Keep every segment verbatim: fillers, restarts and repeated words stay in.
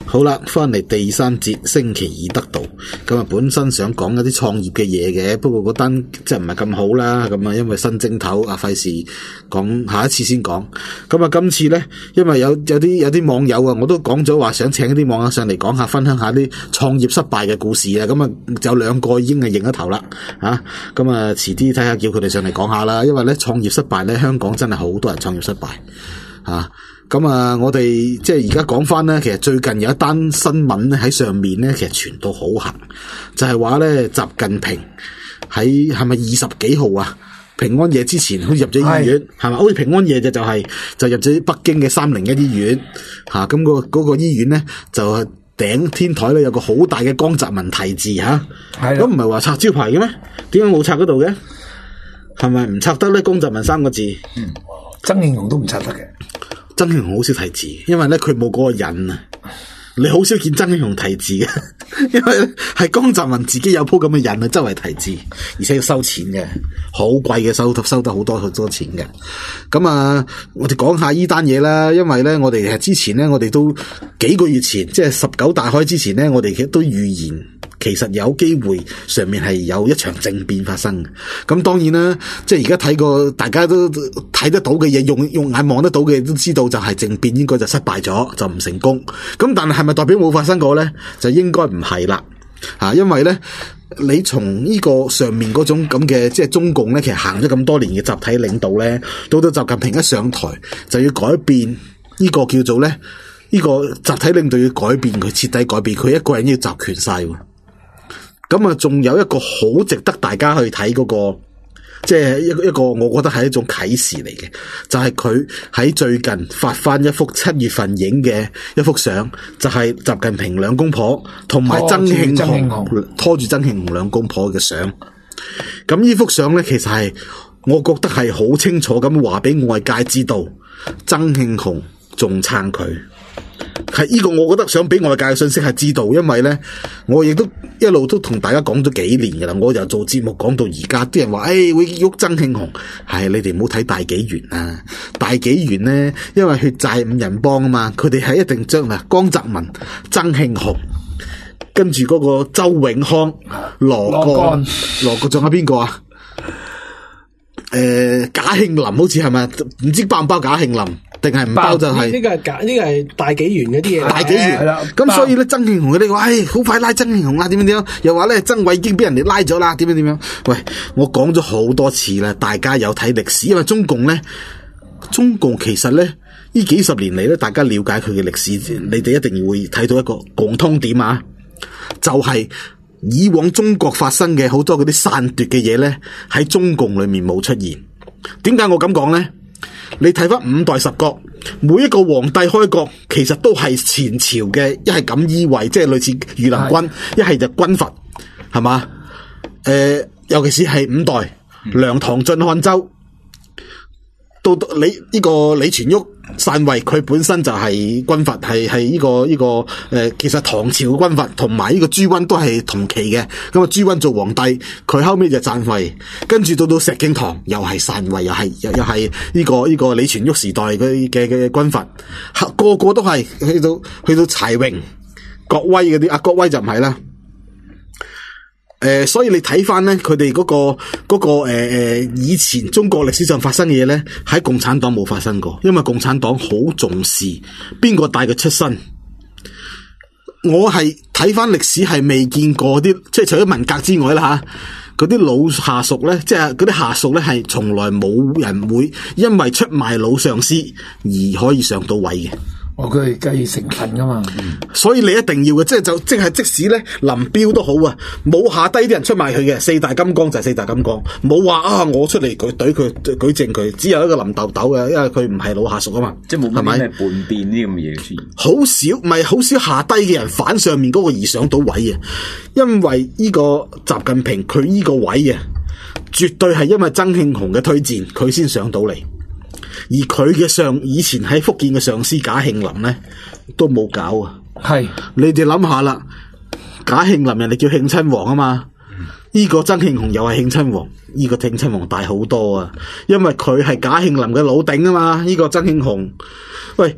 好啦，翻嚟第三節星期二得到，咁啊本身想講一啲創業嘅嘢嘅，不過嗰單即係唔係咁好啦，咁啊因為新正頭啊，費事講下一次先講。咁啊今次咧，因為有有啲有啲網友啊，我都講咗話想請啲網友上嚟講下，分享下啲創業失敗嘅故事啊。咁啊有兩個已經係認咗頭啦，啊咁啊遲啲睇下叫佢哋上嚟講下啦。因為咧創業失敗咧，香港真係好多人創業失敗啊。咁啊，我哋即係而家講翻咧，其實最近有一單新聞咧喺上面咧，其實傳到好行，就係話咧習近平喺係咪二十幾號啊？平安夜之前，好似入咗醫院，係咪？好似平安夜就就係就入咗北京嘅三零一醫院，吓、啊、咁、嗰個嗰、嗰個醫院咧就頂天台咧有個好大嘅江澤民題字吓，咁唔係話拆招牌嘅咩？點解冇拆嗰度嘅？係咪唔拆得咧？江澤民三個字， 嗯，曾慶紅都唔拆得嘅。 曾慶紅好少題字，因為咧佢冇嗰個人啊，你好少見曾慶紅題字嘅，因為係江澤民自己有鋪咁嘅人啊，周圍題字，而且要收錢嘅，好貴嘅，收收得好多好多錢嘅。咁啊，我哋講下呢單嘢啦，因為咧我哋係之前咧，我哋都幾個月前，即係十九大開之前咧，我哋其實都預言。其實有機會上面係有一場政變發生嘅，咁當然啦，即係而家睇過大家都睇得到嘅嘢，用用眼望得到嘅都知道就係政變應該就失敗咗，就唔成功。咁但係係咪代表冇發生過咧？就應該唔係啦，吓，因為咧你從呢個上面嗰種咁嘅即係中共咧，其實行咗咁多年嘅集體領導咧，到到習近平一上台就要改變呢個叫做咧呢個集體領導要改變佢，徹底改變佢，一個人要集權晒。咁啊，仲有一個好值得大家去睇嗰個，即係一個一個，我覺得係一種啟示嚟嘅，就係佢喺最近發翻一幅七月份影嘅一幅相，就係習近平兩公婆同埋曾慶紅拖住曾慶紅兩公婆嘅相。咁呢幅相咧，其實係我覺得係好清楚咁話俾外界知道，曾慶紅仲撐佢。係呢個我覺得想俾外界嘅信息係知道，因為咧我亦都一路都同大家講咗幾年噶啦，我由做節目講到而家，啲人話誒、哎、會喐曾慶紅，係你哋唔好睇大紀元啊，大紀元咧因為血債五人幫啊嘛，佢哋係一定將啊江澤民、曾慶紅，跟住嗰個周永康、羅幹、羅幹仲有邊個啊？誒、呃，賈慶林好似係咪？唔知包唔包賈慶林？定係唔包就係、是、 呢個係假，呢個係大紀元嗰啲嘢。 大紀元係啦，咁所以咧，曾慶紅佢哋話，唉，好快拉曾慶紅啦，點樣點樣？又話咧，曾偉已經俾人哋拉咗啦，點樣點樣？喂，我講咗好多次啦，大家有睇歷史，因為中共咧，中共其實咧呢幾十年嚟咧，大家了解佢嘅歷史，你哋一定會睇到一個共通點啊，就係、是、以往中國發生嘅好多嗰啲篡奪嘅嘢咧，喺中共裏面冇出現。點解我咁講咧？你睇翻五代十國，每一個皇帝開國其實都係前朝嘅，一係錦衣衛，即係類似御林軍，一係就軍閥，係嘛？誒、呃，尤其是係五代，梁唐晉漢周，到李呢、這個李全煜篡位，佢本身就係軍閥，係係呢個呢、這個誒、呃，其實唐朝嘅軍閥同埋呢個朱溫都係同期嘅。咁啊，朱溫做皇帝，佢後尾就篡位，跟住到到石敬瑭又係篡位，又係又又係呢個呢、這個李全煜時代嘅嘅嘅軍閥，個個都係去到去到柴榮、郭威嗰啲，啊郭威就唔係啦。誒、呃，所以你睇翻咧，佢哋嗰個嗰、那個誒誒、呃，以前中國歷史上發生嘅嘢咧，喺共產黨冇發生過，因為共產黨好重視邊個帶佢出身。我係睇翻歷史係未見過啲，即係除咗文革之外啦吓，嗰啲老下屬咧，即係嗰啲下屬咧，係從來冇人會因為出賣老上司而可以上到位嘅。 哦，佢係計成分噶嘛，嗯、所以你一定要嘅，即係就即係即使咧林彪都好啊，冇下低啲人出賣佢嘅，四大金剛就係四大金剛，冇話啊我出嚟舉懟佢舉證佢，只有一個林豆豆嘅，因為佢唔係老下屬啊嘛， 即係冇乜咩叛變呢咁嘅嘢出現， 好少，唔係好少下低嘅人反上面嗰個而上到位啊，因為呢個習近平佢呢個位啊，絕對係因為曾慶紅嘅推薦佢先上到嚟。而佢嘅上以前喺福建嘅上司賈慶林咧都冇搞啊，係你哋諗下啦，賈慶林人哋叫慶親王啊嘛，呢、這個曾慶紅又係慶親王，呢、這個慶親王大好多啊，因為佢係賈慶林嘅老頂啊嘛，呢、這個曾慶紅，喂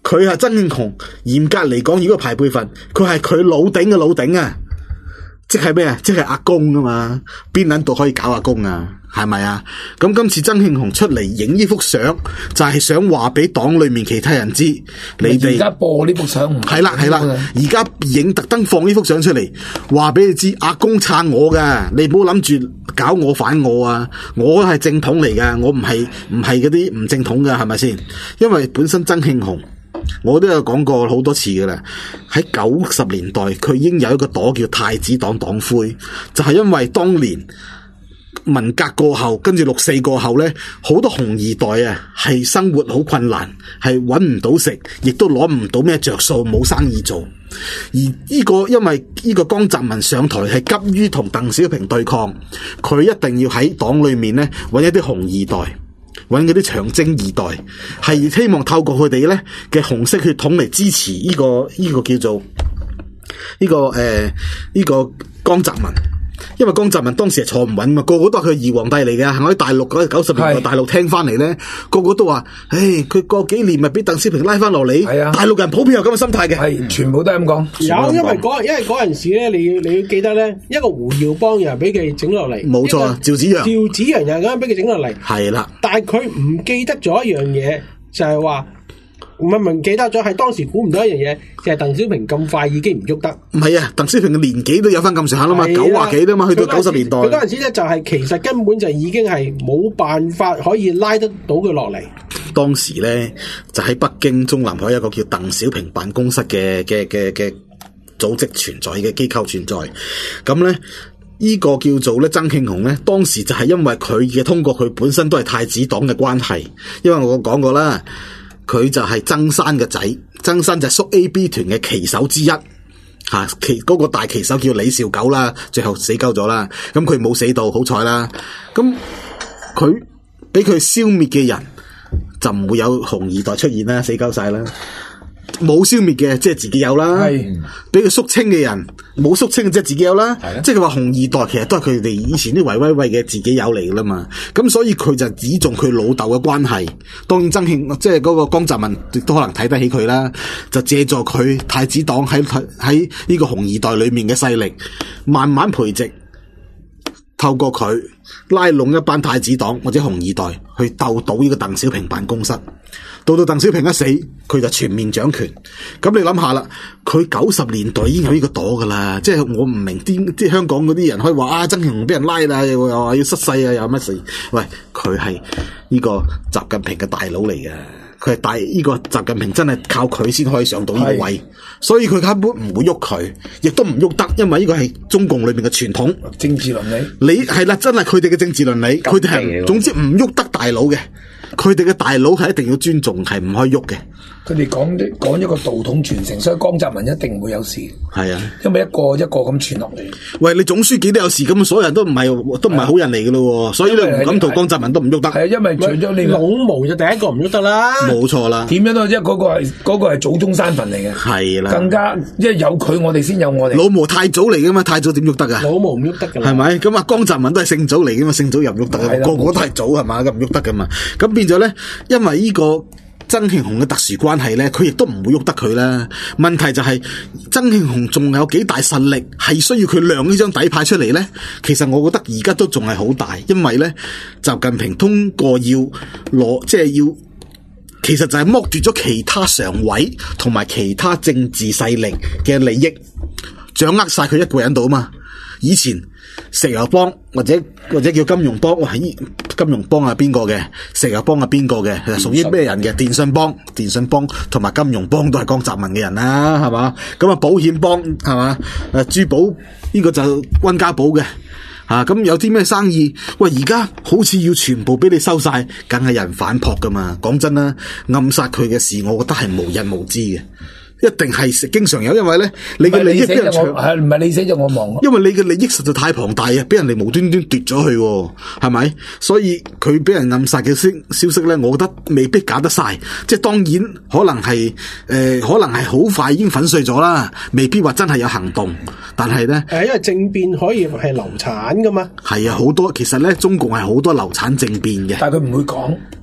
佢係曾慶紅，嚴格嚟講，如果排輩份，佢係佢老頂嘅老頂啊！即係咩啊？即係阿公啊嘛，邊撚度可以搞阿公啊？係咪啊？咁今次曾慶紅出嚟影呢幅相，就係、是、想話俾黨裏面其他人知，你哋而家播呢幅相唔係啦係啦，而家影特登放呢幅相出嚟，話俾你知，阿公撐我噶，你唔好諗住搞我反我啊！我係正統嚟噶，我唔係唔係嗰啲唔正統噶，係咪先？因為本身曾慶紅。我都有講過好多次噶啦，喺九十年代佢已經有一個黨叫太子黨黨魁，就係、是、因為當年文革過後，跟住六四過後咧，好多紅二代啊，係生活好困難，係搵唔到食，亦都攞唔到咩着數，冇生意做。而呢、這個因為呢個江澤民上台係急於同鄧小平對抗，佢一定要喺黨裏面咧搵一啲紅二代。揾嗰啲長征二代，係希望透過佢哋咧嘅紅色血統嚟支持呢、這個呢、這個叫做呢、這個誒呢、呃這個江澤民，因為江澤民當時係坐唔穩嘛，個個都係佢二皇帝嚟嘅，我喺大陸嗰九十年代大陸聽翻嚟咧，個個都話，誒佢過幾年咪俾鄧小平拉翻落嚟，係啊，大陸人普遍有咁嘅心態嘅， 係全部都係咁講。 有，因為嗰因為嗰陣時咧，你要你要記得咧，一個胡耀邦又俾佢整落嚟， 冇錯啊，趙紫陽， 趙紫陽又咁樣俾佢整落嚟，係啦，但係佢唔記得咗一樣嘢，就係話。唔係唔記得咗，係當時估唔到一樣嘢，就係鄧小平咁快已經唔喐得。唔係啊，鄧小平嘅年紀都有翻咁上下啦嘛，九啊幾啦嘛，去到九十年代。佢嗰陣時咧就係其實根本就已經係冇辦法可以拉得到佢落嚟。當時咧就喺北京中南海有一個叫鄧小平辦公室嘅嘅嘅嘅組織存在嘅機構存在，咁咧。呢個叫做咧曾慶紅咧，當時就係因為佢嘅通過佢本身都係太子黨嘅關係，因為我講過啦。佢就係曾山嘅仔，曾山就係肅 A B 團嘅旗手之一，吓旗嗰個大旗手叫李兆九啦，最後死鳩咗啦。咁佢冇死到，好彩啦。咁佢俾佢消滅嘅人就唔會有紅二代出現啦，死鳩晒啦。冇消滅嘅即係自己有啦，俾佢肅清嘅人冇肅清嘅即係自己有啦，即係佢話紅二代其實都係佢哋以前啲維威威嘅自己有嚟噶啦嘛，咁所以佢就只重佢老豆嘅關係。當然曾慶即係嗰個江澤民亦都可能睇得起佢啦，就借助佢太子黨喺喺呢個紅二代裏面嘅勢力，慢慢培植，透過佢拉攏一班太子黨或者紅二代去鬥倒呢個鄧小平辦公室。到到鄧小平一死，佢就全面掌權。咁你諗下啦，佢九十年代已經有呢個朵噶啦，即係我唔明啲即係香港嗰啲人可以話啊，曾慶紅俾人拉啦，又話要失勢啊，又乜事？喂，佢係呢個習近平嘅大佬嚟嘅，佢係大呢個習近平真係靠佢先可以上到呢個位，所以佢根本唔會喐佢，亦都唔喐得，因為呢個係中共裏面嘅傳統政治倫理。你係啦，真係佢哋嘅政治倫理，佢哋係總之唔喐得大佬嘅。佢哋嘅大佬係一定要尊重，係唔可以喐嘅。佢哋講啲講一個道統傳承，所以江澤民一定唔會有事。係啊，因為一個一個咁傳落嚟。喂，你總書記都有事，咁所有人都唔係都唔係好人嚟嘅咯。所以你唔敢同江澤民都唔喐得。係啊，因為除咗你老毛就第一個唔喐得啦。冇錯啦。點樣都，因為嗰個係嗰個係祖宗山墳嚟嘅。係啦。更加因為有佢，我哋先有我哋。老毛太祖嚟嘅嘛，太祖點喐得啊？老毛唔喐得㗎。係咪？咁啊，江澤民都係聖祖嚟嘅嘛，聖祖又唔喐得啊。個個都係祖係嘛，咁唔喐得㗎嘛。咁變咗咧，因為呢個曾慶紅嘅特殊關係咧，佢亦都唔會喐得佢啦。問題就係、是、曾慶紅仲有幾大實力，係需要佢亮呢張底牌出嚟咧。其實我覺得而家都仲係好大，因為咧習近平通過要攞，即係要，其實就係剝奪咗其他常委同埋其他政治勢力嘅利益，掌握晒佢一個人度啊嘛。以前石油幫或者或者叫金融幫，哇！金融幫係邊個嘅？石油幫係邊個嘅？係屬於咩人嘅？電信幫、電信幫同埋金融幫都係江澤民嘅人啦，係嘛？咁啊，保險幫係嘛？誒，珠寶呢個就溫家寶嘅吓，咁有啲咩生意？喂，而家好似要全部俾你收晒，梗係有人反撲噶嘛？講真啦，暗殺佢嘅事，我覺得係無日無之嘅。一定係經常有，因為咧你嘅利益俾人搶，係唔係你死就我亡？因為你嘅利益實在太龐大啊，俾人哋無端端奪咗去，係咪？所以佢俾人暗殺嘅消消息咧，我覺得未必搞得晒。即係當然可能係誒、呃，可能係好快已經粉碎咗啦，未必話真係有行動。但係咧，誒，因為政變可以係流產噶嘛。係啊，好多其實咧，中共係好多流產政變嘅。但係佢唔會講，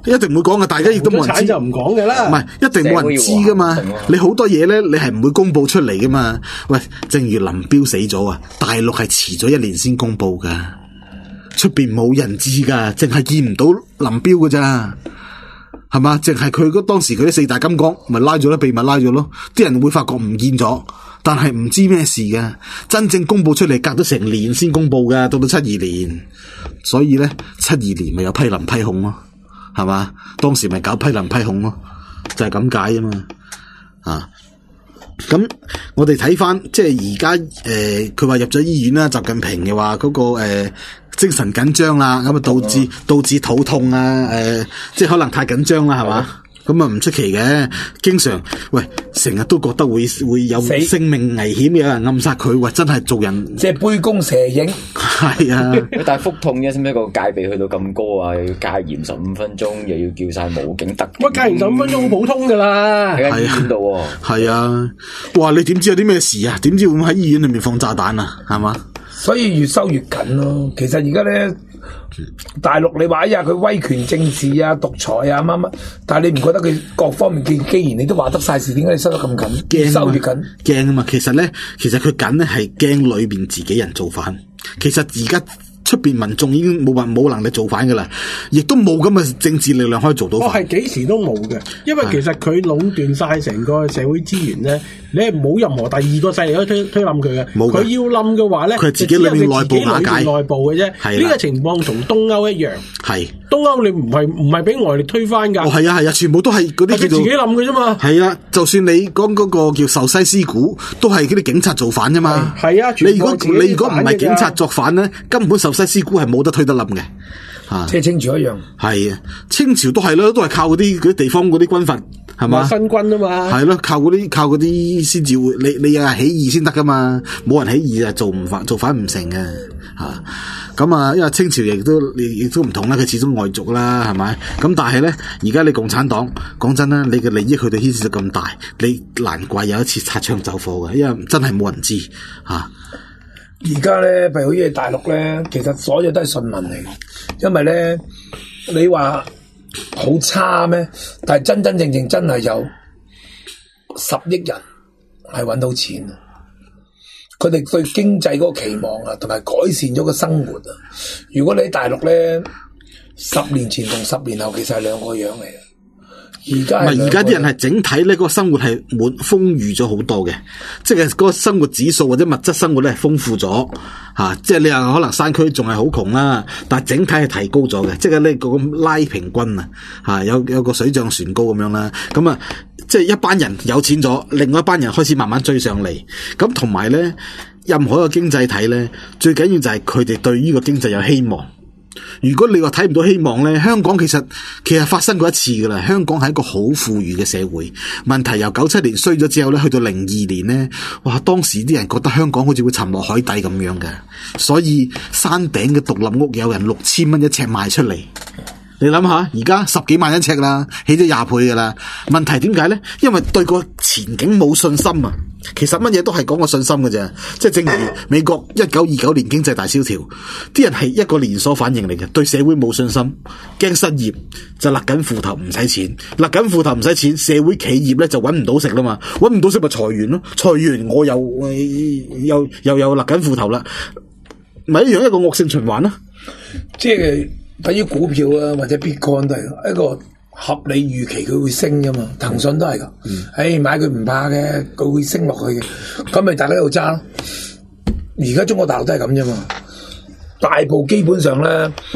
一定唔會講嘅，大家亦都冇人知就唔講嘅啦。 唔係，一定冇人知噶嘛。你好多嘢咧，你係唔會公布出嚟噶嘛。喂，正如林彪死咗啊，大陸係遲咗一年先公布噶，出邊冇人知噶，淨係見唔到林彪噶咋，係嘛？淨係佢嗰當時佢啲四大金剛咪拉咗咯，秘密拉咗咯，啲人會發覺唔見咗，但係唔知咩事噶。真正公布出嚟，隔咗成年先公布噶，到到七二年，所以咧七二年咪有批林批孔咯。係嘛？當時咪搞批林批孔咯，就係咁解啊嘛。啊，咁我哋睇翻，即係而家誒，佢、呃、話入咗醫院啦，習近平嘅話嗰個誒、呃、精神緊張啦，咁啊導致導致肚痛啊，誒、呃，即係可能太緊張啦，係嘛？咁啊唔出奇嘅，經常喂成日都覺得會會有性命危險，有人暗殺佢，喂真係做人即係杯弓蛇影， 係啊！ 但係腹痛啫，使唔使個戒備去到咁高啊？又要戒嚴十五分鐘，又要叫晒武警特警。 喂，戒嚴十五分鐘好普通噶啦， 喺間醫院度喎。 係啊，哇！你點知有啲咩事啊？點知會唔會喺醫院裏面放炸彈啊？係嘛？ 所以越收越緊咯。其實而家咧。大陸你話哎呀佢威權政治啊獨裁啊乜乜，但係你唔覺得佢各方面既既然你都話得晒事，點解你收得咁緊？驚收越緊， 驚啊嘛！其實咧，其實佢緊咧係驚裏邊自己人造反。其實而家出邊民眾已經冇辦冇能力造反噶啦，亦都冇咁嘅政治力量可以做到反。 我係幾時都冇嘅，因為其實佢壟斷晒成個社會資源咧，你係冇任何第二個勢力可以推推冧佢嘅。佢要冧嘅話咧， 佢係自己裏面內部瓦解， 內部嘅啫。呢個情況同東歐一樣。係東歐你唔係唔係俾外力推翻㗎？ 哦，係啊係啊，全部都係嗰啲叫做自己冧嘅啫嘛。 係啊，就算你講嗰個叫壽西斯古，都係嗰啲警察造反啫嘛。 係啊， 你如果你如果唔係警察作反咧，根本壽西斯古係冇得推得冧嘅。 啊，即係清朝一樣。 係啊，清朝都係咯，都係靠嗰啲嗰啲地方嗰啲軍閥係嘛？ 新軍啊嘛。係咯，靠嗰啲靠嗰啲先至會，你你又係起義先得噶嘛？冇人起義啊，做唔反做反唔成嘅吓。咁啊，因為清朝亦都亦都唔同啦，佢始終外族啦，係咪？咁但係咧，而家你共產黨講真啦，你嘅利益佢哋牽涉到咁大，你難怪有一次擦槍走火嘅，因為真係冇人知吓。 而家咧，譬如好似大陸咧，其實所有都係信民嚟嘅，因為咧你話好差咩？但係真真正正真係有十億人係搵到錢。佢哋對經濟嗰個期望啊，同埋改善咗個生活啊。如果你喺大陸咧，十年前同十年後其實係兩個樣嚟嘅。而家唔係而家啲人係整體咧，嗰個生活係滿豐裕咗好多嘅，即係嗰個生活指數或者物質生活咧係豐富咗吓、啊。即係你話可能山區仲係好窮啦，但係整體係提高咗嘅，即係呢個咁拉平均啊吓，有有個水漲船高咁樣啦。咁啊，即係一班人有錢咗，另外一班人開始慢慢追上嚟。咁同埋咧，任何一個經濟體咧，最緊要就係佢哋對呢個經濟有希望。如果你話睇唔到希望咧，香港其實其實發生過一次噶啦。香港係一個好富裕嘅社會，問題由九七年衰咗之後咧，去到零二年咧，哇！當時啲人覺得香港好似會沉落海底咁樣嘅，所以山頂嘅獨立屋有人六千蚊一尺賣出嚟。你諗下，而家十幾萬一尺啦，起咗廿倍噶啦。問題點解咧？因為對個前景冇信心啊。其實乜嘢都係講個信心嘅啫。即係正如美國一九二九年經濟大蕭條，啲人係一個連鎖反應嚟嘅，對社會冇信心，驚失業就勒緊褲頭唔使錢，勒緊褲頭唔使錢，社會企業咧就搵唔到食啦嘛，搵唔到食咪裁員咯，裁員我又又又又勒緊褲頭啦，咪一樣一個惡性循環啦。 即係等於股票啊，或者 Bitcoin 都係一個合理預期佢會升噶嘛，騰訊都係噶，誒、嗯哎、買佢唔怕嘅，佢會升落去嘅，咁咪大家喺度揸咯。而家中國大陸都係咁啫嘛，大部基本上咧，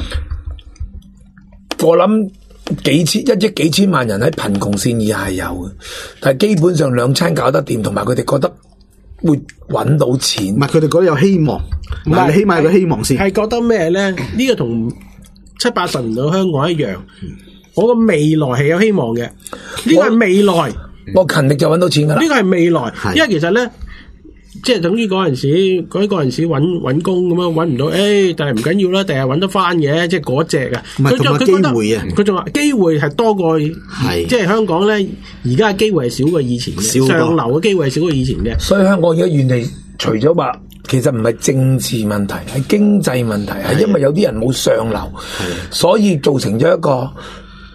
我諗幾千一億幾千萬人喺貧窮線以下係有嘅，但係基本上兩餐搞得掂，同埋佢哋覺得會搵到錢， 唔係佢哋覺得有希望，唔係你起碼有個希望先， 係覺得咩咧？呢、呢個同七八十年代香港一樣。我個未來係有希望嘅，呢個係未來， 我勤力就搵到錢噶啦。 呢個係未來，因為其實咧，即係等於嗰陣時，嗰嗰陣時搵搵工咁樣搵唔到，誒、哎，但係唔緊要啦，第日搵得翻嘅，即係嗰隻啊。 唔係同埋機會啊， 佢仲話機會係多過，係即係香港咧，而家嘅機會係少過以前嘅，上流嘅機會係少過以前嘅。 所以香港而家原嚟除咗話，其實唔係政治問題，係經濟問題，係因為有啲人冇上流，所以造成咗一個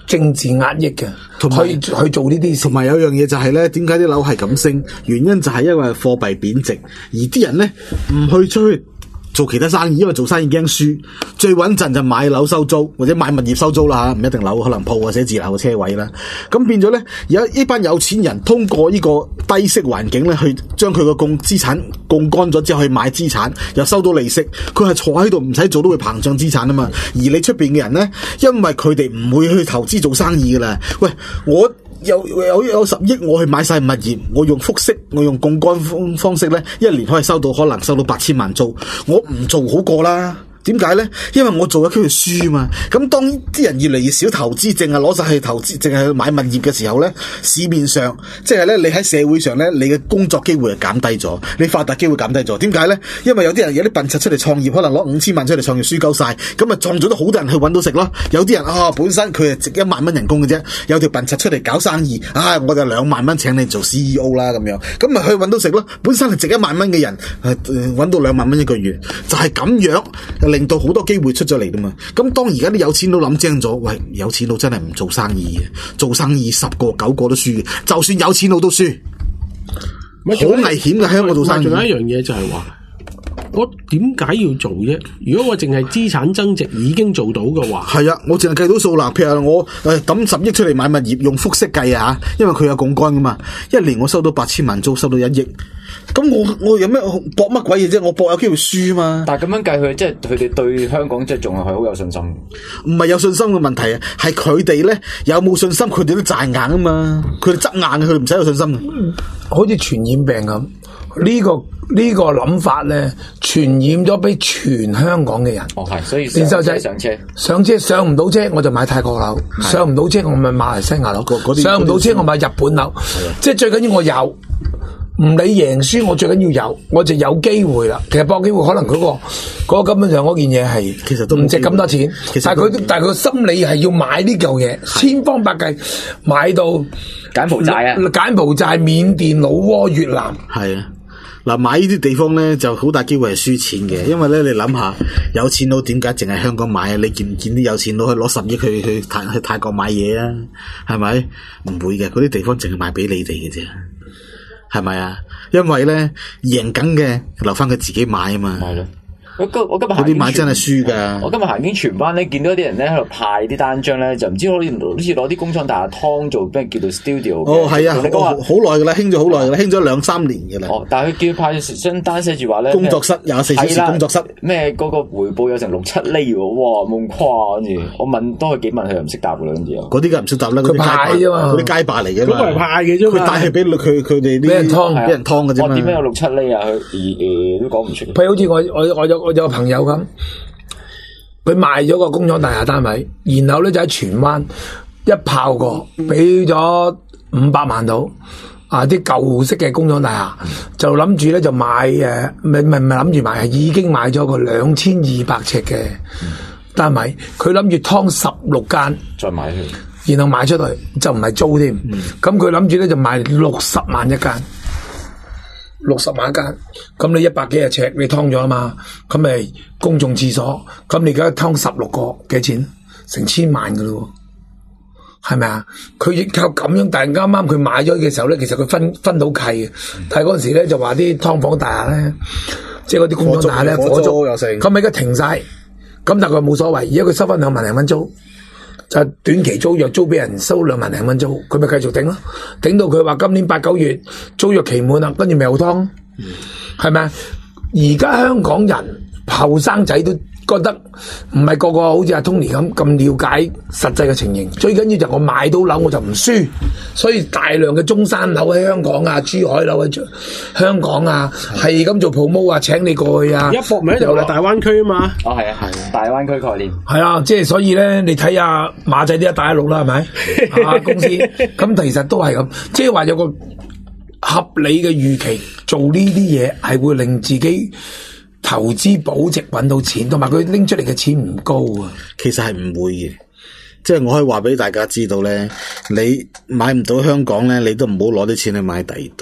政治壓抑嘅，去去做呢啲事。 同埋有樣嘢就係咧，點解啲樓係咁升？原因就係因為貨幣貶值，而啲人咧唔去出去做其他生意，因為做生意驚輸，最穩陣就買樓收租或者買物業收租啦吓，唔一定樓，可能鋪啊、寫字樓、車位啦。咁變咗咧，有一班有錢人通過呢個低息環境咧，去將佢個供資產槓桿咗之後去買資產，又收到利息，佢係坐喺度唔使做都會膨脹資產啊嘛。而你出邊嘅人咧，因為佢哋唔會去投資做生意噶啦，喂我。有有有十億，我去買晒物業，我用複息，我用槓桿方方式咧，一年可以收到可能收到八千萬租，我唔做好過啦。點解咧？因為我做咗佢輸嘛。咁當啲人越嚟越少投資，淨係攞晒去投資，淨係去買物業嘅時候咧，市面上即係咧，你喺社會上咧，你嘅工作機會係減低咗，你發達機會減低咗。點解咧？因為有啲人有啲笨柒出嚟創業，可能攞五千萬出嚟創業輸夠晒，咁啊創造咗好多人去搵到食咯。有啲人啊，本身佢係值一萬蚊人工嘅啫，有條笨柒出嚟搞生意，啊我就兩萬蚊請你做 C E O 啦咁樣，咁咪去搵到食咯。本身係值一萬蚊嘅人，誒搵到兩萬蚊一個月，就係咁樣。令到好多機會出咗嚟噶嘛，咁當而家啲有錢佬諗精咗，喂，有錢佬真係唔做生意嘅，做生意十個九個都輸嘅，就算有錢佬都輸，好危險嘅。香港做生意。 仲有一樣嘢就係話，我點解要做啫？如果我淨係資產增值已經做到嘅話， 係啊，我淨係計到數啦。譬如我誒抌十億出嚟買物業，用複息計啊，因為佢有槓桿噶嘛，一年我收到八千萬租，收到一億。咁我我有咩搏乜鬼嘢啫？我搏有機會輸嘛。 但係咁樣計佢，即係佢哋對香港即係仲係好有信心。 唔係有信心嘅問題啊，係佢哋咧有冇信心？佢哋都賺硬啊嘛，佢哋執硬嘅，佢哋唔使有信心。 嗯、好似傳染病咁，呢、這個呢、這個諗法咧，傳染咗俾全香港嘅人。 哦，係，所以連細仔上車， 上車上唔到車我就買泰國樓，上唔到車我咪馬來西亞樓，上唔到車我買日本樓。即係最緊要我有。唔理贏輸，我最緊要有，我就有機會啦。其實搏機會，可能佢、嗰個嗰、嗰個根本上嗰件嘢係， 其實都唔值咁多錢。 其實但係佢，但係佢心理係要買呢嚿嘢，千方百計買到柬埔寨啊， 柬埔寨、緬甸、老撾、越南。 係啊，嗱買呢啲地方咧就好大機會係輸錢嘅，因為咧你諗下，有錢佬點解淨係香港買啊？你見唔見啲有錢佬去攞十億去去泰去泰國買嘢啊？係咪？唔會嘅，嗰啲地方淨係賣俾你哋嘅啫。係咪啊？因為咧贏緊嘅留翻佢自己買啊嘛。係咯。 我今我今日嗰啲買真係輸噶。 我今日行經荃灣咧，見到啲人咧喺度派啲單張咧，就唔知好似好似攞啲工廠大廈劏做咩叫做 studio。 哦，係啊，好耐噶啦，興咗好耐噶啦，興咗兩三年噶啦。 哦，但係佢叫派張單寫住話咧， 工作室廿四小時工作室， 咩嗰個回報有成六七厘喎，哇咁誇，跟住我問多佢幾問，佢又唔識答噶啦，跟住嗰啲梗唔識答啦， 佢派啫嘛， 嗰啲街霸嚟嘅嘛， 嗰個係派嘅啫嘛， 佢帶係俾佢佢哋啲俾人劏， 俾人劏嘅啫嘛。 我點解有六七厘啊？佢誒都講唔出。 譬如好似我我我有我有個朋友咁。佢賣咗個工廠大廈單位，然後咧就喺荃灣一炮過，俾咗五百萬到啊！啲舊式嘅工廠大廈就諗住咧就買誒，唔係唔係諗住買，係已經買咗個兩千二百尺嘅單位，佢諗住劏十六間， 再買去， 然後賣出去就唔係租添。咁佢諗住咧就賣六十萬一間。六十萬一間，咁你一百幾廿尺你劏咗啊嘛，咁咪公眾廁所，咁你而家劏十六個幾錢？成千萬噶咯，係咪啊？佢亦靠咁樣，但係啱啱佢買咗嘅時候咧，其實佢分分到契嘅，但係嗰陣時咧就話啲劏房大廈咧，即係嗰啲工廠大廈咧火燭又成，咁咪而家停晒，咁但係佢冇所謂，而家佢收翻兩萬零蚊租。就短期租約租俾人收兩萬零蚊租，佢咪繼續頂咯，頂到佢話今年八九月租約期滿啦，跟住咪又劏，係咪啊？而家香港人後生仔都覺得唔係個個好似阿 Tony 咁咁了解實際嘅情形，最緊要就我買到樓我就唔輸，所以大量嘅中山樓喺香港啊，珠海樓喺香港啊，係咁做 promo 啊，請你過去啊， 一搏名就係大灣區啊嘛。 哦，係啊，係大灣區概念。 係啊，即係所以咧，你睇下馬仔呢一帶一路啦，係咪啊公司？咁其實都係咁，即係話有個合理嘅預期，做呢啲嘢係會令自己投資保值揾到錢，同埋佢拎出嚟嘅錢唔高啊。 其實係唔會嘅，即係我可以話俾大家知道咧，你買唔到香港咧，你都唔好攞啲錢去買第二度。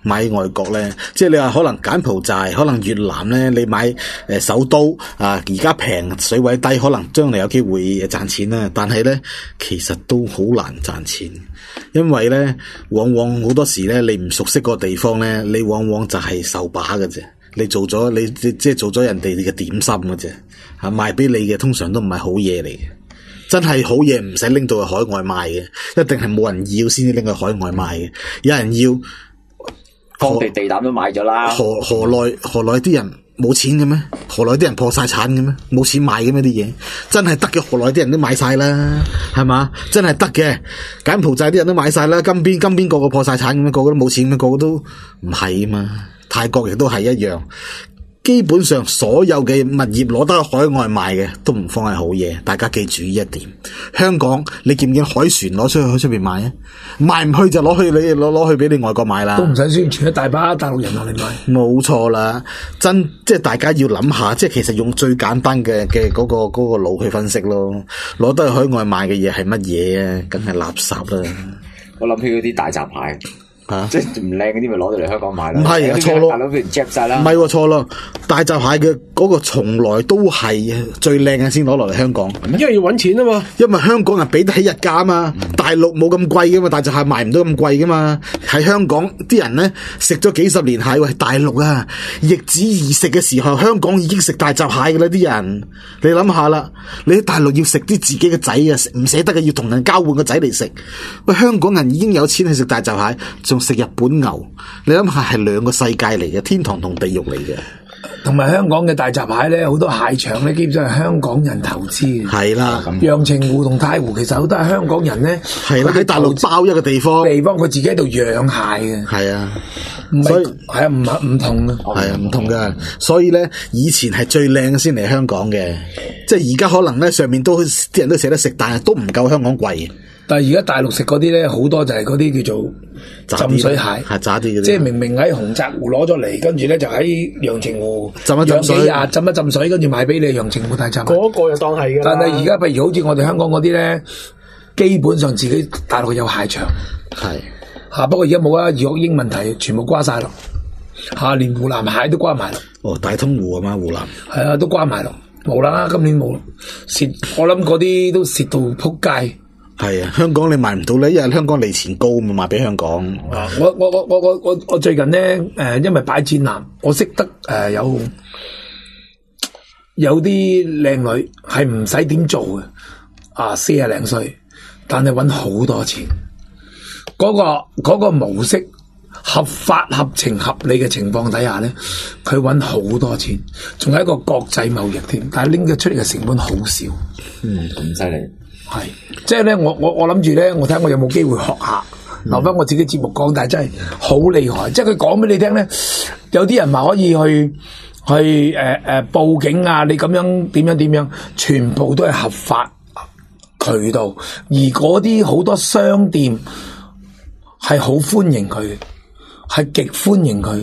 買外國咧，即係你話可能柬埔寨、可能越南咧，你買誒首都啊，而家平水位低，可能將來有機會賺錢啦。但係咧，其實都好難賺錢，因為咧，往往好多時咧，你唔熟悉個地方咧，你往往就係受把嘅啫。你做咗你即係做咗人哋嘅點心嘅啫，嚇賣俾你嘅通常都唔係好嘢嚟嘅。真係好嘢唔使拎到去海外賣嘅，一定係冇人要先至拎去海外賣嘅。有人要， 當地地膽都買咗啦。 何何來何來啲人冇錢嘅咩？何來啲人破晒產嘅咩？冇錢買嘅咩啲嘢？真係得嘅，何來啲人都買晒啦，係嘛？真係得嘅，柬埔寨啲人都買晒啦，金邊金邊個個破晒產嘅咩？個個都冇錢嘅，個個都唔係啊嘛。泰國亦都係一樣。基本上所有嘅物業攞得去海外賣嘅都唔方係好嘢，大家記住呢一點。香港你見唔見海船攞出去喺出邊賣啊？賣唔去就攞去你攞攞去俾你外國買啦， 都唔使宣傳，一大把大陸人落嚟買。 冇錯啦，真即係大家要諗下，即係其實用最簡單嘅嘅嗰個嗰個腦去分析咯。攞得去海外賣嘅嘢係乜嘢啊？梗係垃圾啦！ 我諗起嗰啲大閘蟹。啊！即係唔靚嗰啲咪攞到嚟香港買啦？ 唔係啊，錯咯， 大佬俾人 jap 晒啦。 唔係錯咯，大閘蟹嘅嗰個從來都係最靚嘅先攞落嚟香港， 因為要搵錢啊嘛。因為香港人俾得起日價啊嘛，嗯、大陸冇咁貴噶嘛，大閘蟹賣唔到咁貴噶嘛。喺香港啲人咧食咗幾十年蟹，喂，大陸啊，易子而食嘅時候，香港已經食大閘蟹噶啦啲人。你諗下啦，你喺大陸要食啲自己嘅仔啊，唔捨得嘅要同人交換個仔嚟食。喂，香港人已經有錢去食大閘蟹。仲食日本牛，你諗下係兩個世界嚟嘅，天堂同地獄嚟嘅。 同埋香港嘅大閘蟹咧，好多蟹場咧，基本上係香港人投資嘅。 係啦， 陽澄湖同太湖其實好多係香港人咧， 係啦，喺大陸包一個地方， 地方佢自己喺度養蟹嘅。 係啊， 所以係啊，唔係唔同嘅， 係啊，唔同嘅。所以咧，以前係最靚先嚟香港嘅，即係而家可能咧上面都啲人都捨得食，但係都唔夠香港貴。 但係而家大陸食嗰啲咧，好多就係嗰啲叫做浸水蟹， 係渣啲嘅。 即係明明喺洪澤湖攞咗嚟，跟住咧就喺陽澄湖浸一浸水， 浸一浸水，跟住賣俾你陽澄湖大閘蟹。 嗰個就當係嘅。 但係而家譬如好似我哋香港嗰啲咧，基本上自己大陸有蟹場， 係嚇。不過而家冇啦，漁獲英問題全部瓜晒咯，嚇，連湖南蟹都瓜埋咯。 哦，大通湖啊嘛，湖南係啊，都瓜埋咯，冇啦，今年冇蝕。我諗嗰啲都蝕到撲街。 係啊，香港你賣唔到咧，因為香港利錢高，咪賣俾香港。 啊、我我我我我我我最近咧，誒、呃，因為擺展覽，我識得誒、呃、有有啲靚女係唔使點做嘅，啊，四廿零歲，但係搵好多錢。嗰、嗰個、嗰個模式合法、合情、合理嘅情況底下咧，佢搵好多錢，仲係一個國際貿易添，但係拎咗出嚟嘅成本好少。 嗯，咁犀利。 係，即係咧，我我我諗住咧，我睇下我有冇機會學下，留翻我自己節目講，但係真係好厲害。即係佢講俾你聽咧，有啲人話可以去去誒誒、呃呃、報警啊，你咁樣點樣點樣，全部都係合法渠道，而嗰啲好多商店係好歡迎佢，係極歡迎佢。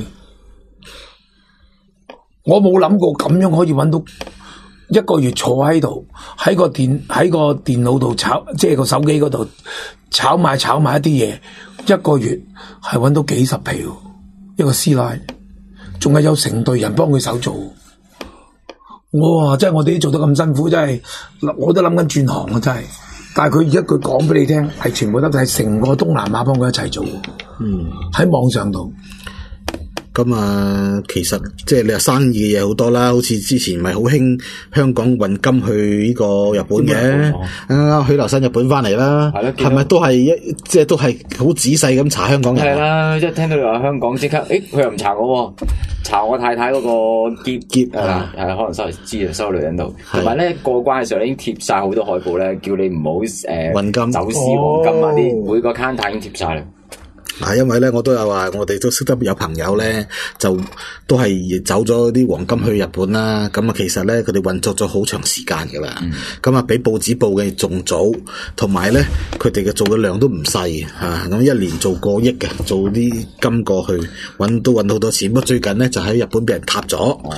我冇諗過咁樣可以搵到。一個月坐喺度，喺個電喺個電腦度炒，即係個手機嗰度炒賣炒賣一啲嘢，一個月係搵到幾十皮，一個師奶，仲係有成隊人幫佢手做。哇！真係我哋都做得咁辛苦，真係我都諗緊轉行啊！真係，但係佢而家佢講俾你聽，係全部都係成個東南亞幫佢一齊做。嗯，喺網上度。 咁啊，其實即係你話生意嘅嘢好多啦，好似之前咪好興香港運金去呢個日本嘅，啱啱許留新日本翻嚟啦，係咪都係一即係都係好仔細咁查香港人？ 係啦，一聽到你話香港即刻，誒佢又唔查我，查我太太嗰個結結啊，係可能收知啊，收女人度，同埋咧過關嘅時候已經貼晒好多海報咧，叫你唔好誒運金走私黃金啊啲，每個 counter 已經貼晒啦。 係，因為咧，我都有話，我哋都識得有朋友咧，就都係走咗啲黃金去日本啦。咁啊，其實咧，佢哋運作咗好長時間噶啦。咁啊、嗯，比報紙報嘅仲早，同埋咧，佢哋嘅做嘅量都唔細吓。咁一年做過億嘅，做啲金過去，搵都搵到好多錢。不過最近咧，就喺日本俾人撻咗。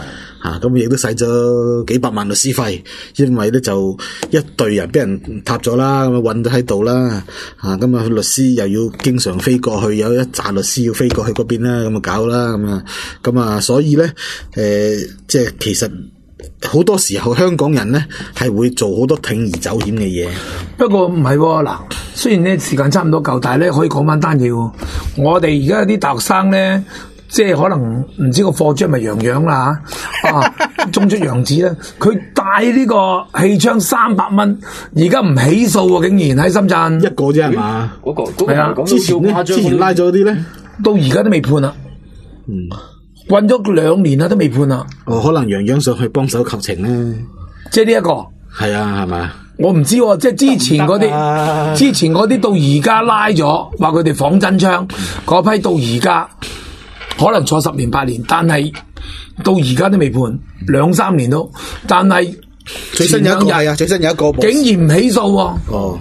吓，咁亦都使咗幾百萬律師費，因為咧就一隊人俾人塌咗啦，咁啊韞咗喺度啦，吓，咁啊律師又要經常飛過去，有一紮律師要飛過去嗰邊啦，咁啊搞啦，咁啊，咁啊，所以咧，誒、呃，即係其實好多時候香港人咧係會做好多鋌而走險嘅嘢。 不過唔係嗱，雖然咧時間差唔多夠，但係咧可以講翻單嘢喎。我哋而家啲大學生咧。即係可能唔知個課長係咪洋洋啦嚇，啊中出洋子咧，佢帶呢個氣槍三百蚊，而家唔起訴喎，竟然喺深圳一個啫係嘛？ 嗰、嗰個係啊，之前咧之前拉咗啲咧， 到而家都未判啦。嗯，困咗兩年啦，都未判啦。 哦，可能洋洋上去幫手求情咧， 即係呢一個係啊，係咪？ 我唔知喎，即係之前嗰啲，啊、之前嗰啲到而家拉咗，話佢哋仿真槍嗰批到而家。可能坐十年八年，但係到而家都未判，兩三年都。但係最新有一個係啊，最新有一個竟然唔起訴喎。 哦，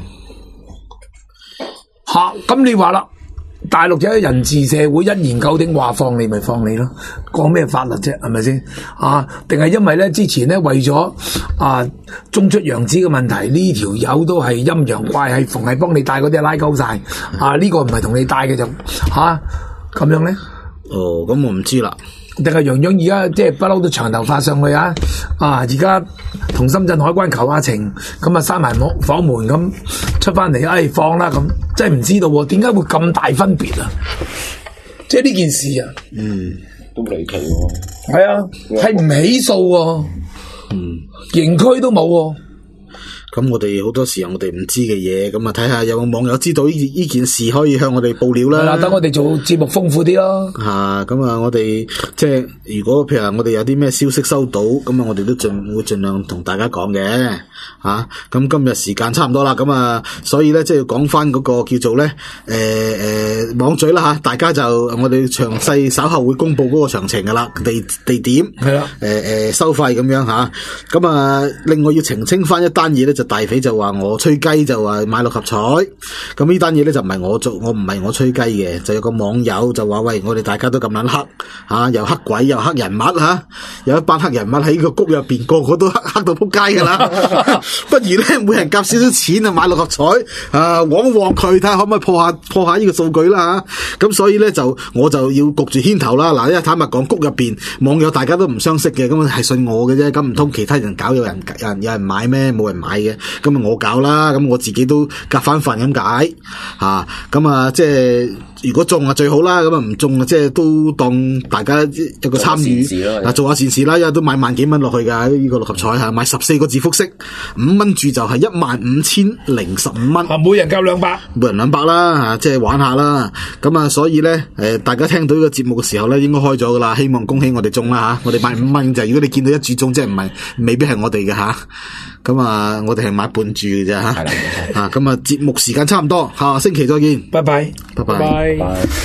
吓咁你話啦，大陸就係人治社會，一言九鼎，話放你咪放你咯，講咩法律啫，係咪先？啊，定係因為咧之前咧為咗啊中出洋子嘅問題，呢條友都係陰陽怪，係逢係幫你帶嗰啲拉鳩晒，啊呢、這個唔係同你帶嘅就吓咁樣咧。 哦，咁我唔知啦。 定係洋洋而家即係不嬲都長頭髮上去啊！啊，而家同深圳海關求下情，咁啊閂埋房房門咁出翻嚟，哎放啦咁，真係唔知道喎，點解會咁大分別啊？即係呢件事啊， 嗯， 都離奇喎。 係啊，係唔起訴喎， 嗯， 刑區都冇喎。 咁我哋好多時候我哋唔知嘅嘢，咁啊睇下有冇網友知道呢呢件事可以向我哋報料啦。 係啦，等我哋做節目豐富啲咯。 吓，咁啊，我哋即係如果譬如話我哋有啲咩消息收到，咁啊，我哋都盡會盡量同大家講嘅。吓、啊，咁今日時間差唔多啦，咁啊，所以咧即係要講翻嗰個叫做咧，誒、呃、誒、呃、網嘴啦吓，大家就我哋詳細稍後會公布嗰個詳情噶啦，地地點係啦，誒誒、呃、收費咁樣吓，咁啊，另外要澄清翻一單嘢咧就。大匪就話我吹雞，就話買六合彩，咁呢單嘢咧就唔係我做，我唔係我吹雞嘅，就有個網友就話喂，我哋大家都咁撚黑吓，又黑鬼又黑人物吓、啊，有一班黑人物喺個谷入邊，個個都黑黑到扑街噶啦，不如咧每人夾少少錢啊買六合彩啊，旺一旺佢睇下可唔可以破下破下呢個數據啦吓，咁、啊、所以咧就我就要焗住牽頭啦，嗱，因為坦白講谷入邊網友大家都唔相識嘅，咁係信我嘅啫，咁唔通其他人搞有人有人有人買咩？冇人買嘅。咁啊，我搞啦，咁我自己都夾翻份咁解吓，咁啊，即係如果中啊最好啦，咁啊唔中啊，即係都當大家有個參與啊，做下善事啦，因為都買萬幾蚊落去噶呢個六合彩吓，買十四個字複式，五蚊注就係一萬五千零十五蚊， 每人交兩百， 每人兩百啦吓，即係玩下啦，咁啊，所以咧誒，大家聽到呢個節目嘅時候咧，應該開咗噶啦，希望恭喜我哋中啦吓，我哋買五蚊就，如果你見到一注中，即係唔係未必係我哋嘅吓。咁啊，我哋係買半注嘅啫吓，吓咁啊，節目時間差唔多，下星期再見， 拜拜， 拜拜。 拜拜。